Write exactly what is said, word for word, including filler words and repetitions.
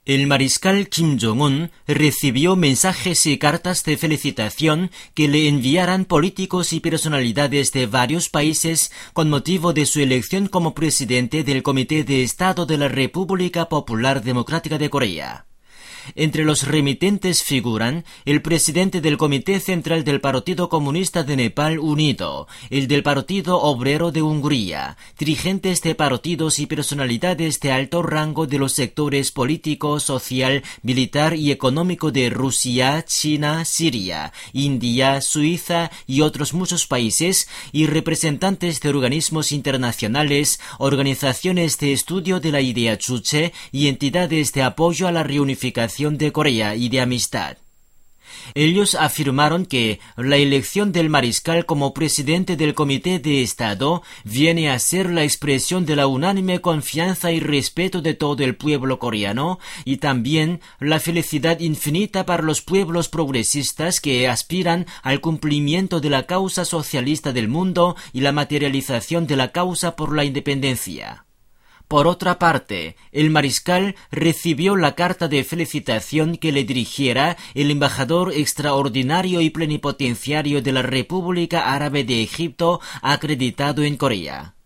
El mariscal Kim Jong-un recibió mensajes y cartas de felicitación que le enviaran políticos y personalidades de varios países con motivo de su elección como presidente del Comité de Estado de la República Popular Democrática de Corea. Entre los remitentes figuran el presidente del Comité Central del Partido Comunista de Nepal Unido, el del Partido Obrero de Hungría, dirigentes de partidos y personalidades de alto rango de los sectores político, social, militar y económico de Rusia, China, Siria, India, Suiza y otros muchos países, y representantes de organismos internacionales, organizaciones de estudio de la idea Juche y entidades de apoyo a la reunificación de Corea y de amistad. Ellos afirmaron que la elección del mariscal como presidente del Comité de Estado viene a ser la expresión de la unánime confianza y respeto de todo el pueblo coreano y también la felicidad infinita para los pueblos progresistas que aspiran al cumplimiento de la causa socialista del mundo y la materialización de la causa por la independencia. Por otra parte, el mariscal recibió la carta de felicitación que le dirigiera el embajador extraordinario y plenipotenciario de la República Árabe de Egipto acreditado en Corea.